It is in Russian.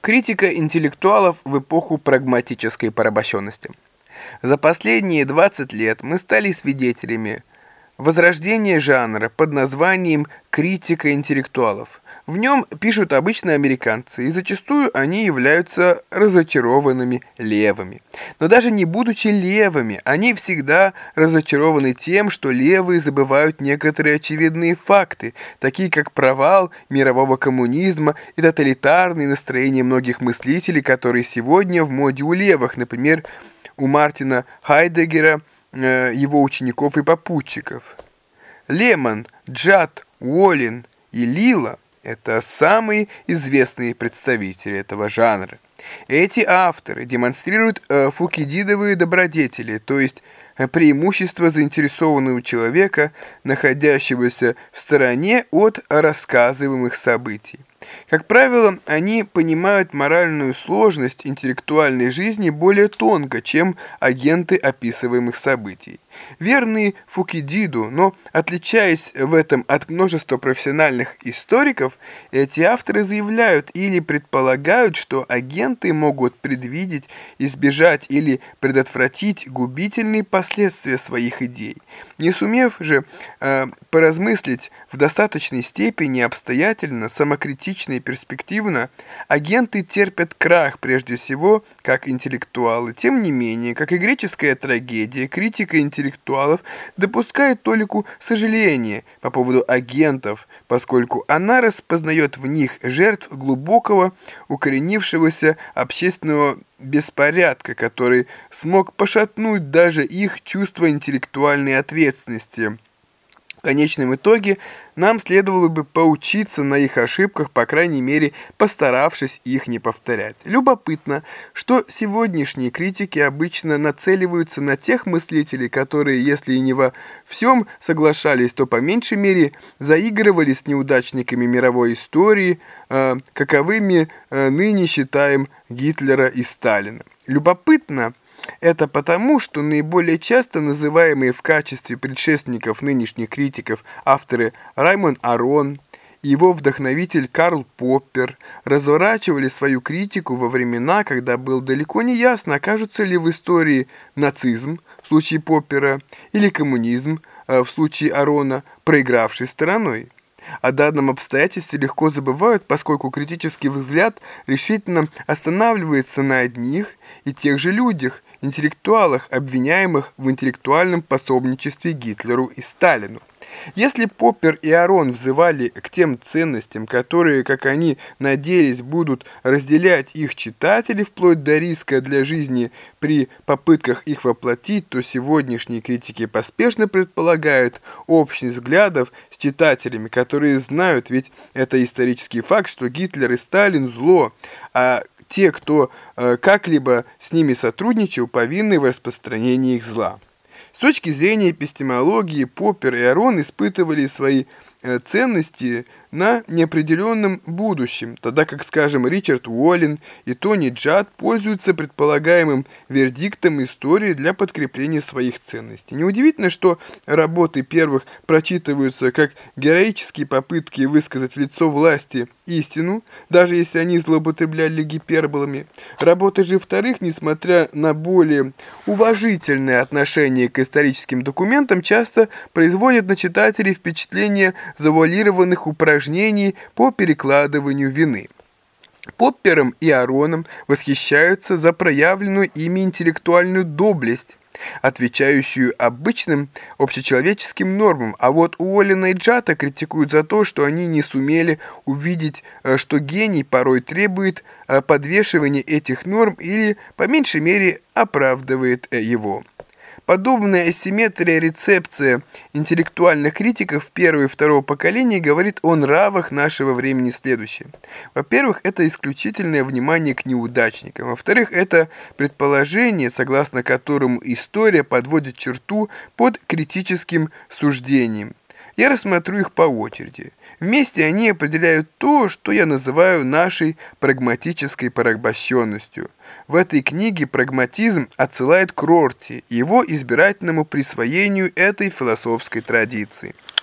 Критика интеллектуалов в эпоху прагматической порабощенности. За последние 20 лет мы стали свидетелями возрождения жанра под названием «критика интеллектуалов». В нем пишут обычно американцы, и зачастую они являются разочарованными левыми. Но даже не будучи левыми, они всегда разочарованы тем, что левые забывают некоторые очевидные факты, такие как провал мирового коммунизма и тоталитарные настроения многих мыслителей, которые сегодня в моде у левых, например, у Мартина Хайдеггера, его учеников и попутчиков. Лемон, Джад, Уоллин и Лила – это самые известные представители этого жанра. Эти авторы демонстрируют фукидидовые добродетели, то есть преимущество заинтересованного человека, находящегося в стороне от рассказываемых событий. Как правило, они понимают моральную сложность интеллектуальной жизни более тонко, чем агенты описываемых событий. Верные Фукидиду, но отличаясь в этом от множества профессиональных историков, эти авторы заявляют или предполагают, что агенты могут предвидеть, избежать или предотвратить губительные последствия своих идей. Не сумев же поразмыслить в достаточной степени обстоятельно, самокритично и перспективно, агенты терпят крах прежде всего как интеллектуалы. Тем не менее, как и греческая трагедия, критика интеллектуалов допускает толику сожаления по поводу агентов, поскольку она распознает в них жертв глубокого, укоренившегося общественного беспорядка, который смог пошатнуть даже их чувство интеллектуальной ответственности. В конечном итоге нам следовало бы поучиться на их ошибках, по крайней мере, постаравшись их не повторять. Любопытно, что сегодняшние критики обычно нацеливаются на тех мыслителей, которые, если и не во всем соглашались, то по меньшей мере заигрывали с неудачниками мировой истории, каковыми ныне считаем Гитлера и Сталина. Любопытно это потому, что наиболее часто называемые в качестве предшественников нынешних критиков авторы Раймонд Арон и его вдохновитель Карл Поппер разворачивали свою критику во времена, когда было далеко не ясно, окажется ли в истории нацизм в случае Поппера или коммунизм в случае Арона проигравшей стороной. О данном обстоятельстве легко забывают, поскольку критический взгляд решительно останавливается на одних и тех же людях, интеллектуалах, обвиняемых в интеллектуальном пособничестве Гитлеру и Сталину. Если Поппер и Арон взывали к тем ценностям, которые, как они надеялись, будут разделять их читатели вплоть до риска для жизни при попытках их воплотить, то сегодняшние критики поспешно предполагают общность взглядов с читателями, которые знают, ведь это исторический факт, что Гитлер и Сталин – зло, а те, кто как-либо с ними сотрудничал, повинны в распространении их зла. С точки зрения эпистемологии, Поппер и Арон испытывали свои ценности на неопределенном будущем, тогда как, скажем, Ричард Уоллин и Тони Джад пользуются предполагаемым вердиктом истории для подкрепления своих ценностей. Неудивительно, что работы первых прочитываются как героические попытки высказать в лицо власти истину, даже если они злоупотребляли гиперболами. Работы же вторых, несмотря на более уважительное отношение к историческим документам, часто производят на читателей впечатление завуалированных упражнений по перекладыванию вины. Поппером и Ароном восхищаются за проявленную ими интеллектуальную доблесть, отвечающую обычным общечеловеческим нормам, а вот Уоллина и Джата критикуют за то, что они не сумели увидеть, что гений порой требует подвешивания этих норм или, по меньшей мере, оправдывает его. Подобная асимметрия рецепция интеллектуальных критиков первого и второго поколения говорит о нравах нашего времени следующее. Во-первых, это исключительное внимание к неудачникам. Во-вторых, это предположение, согласно которому история подводит черту под критическим суждением. Я рассмотрю их по очереди. Вместе они определяют то, что я называю нашей прагматической порабощенностью. В этой книге прагматизм отсылает к Рорти и его избирательному присвоению этой философской традиции.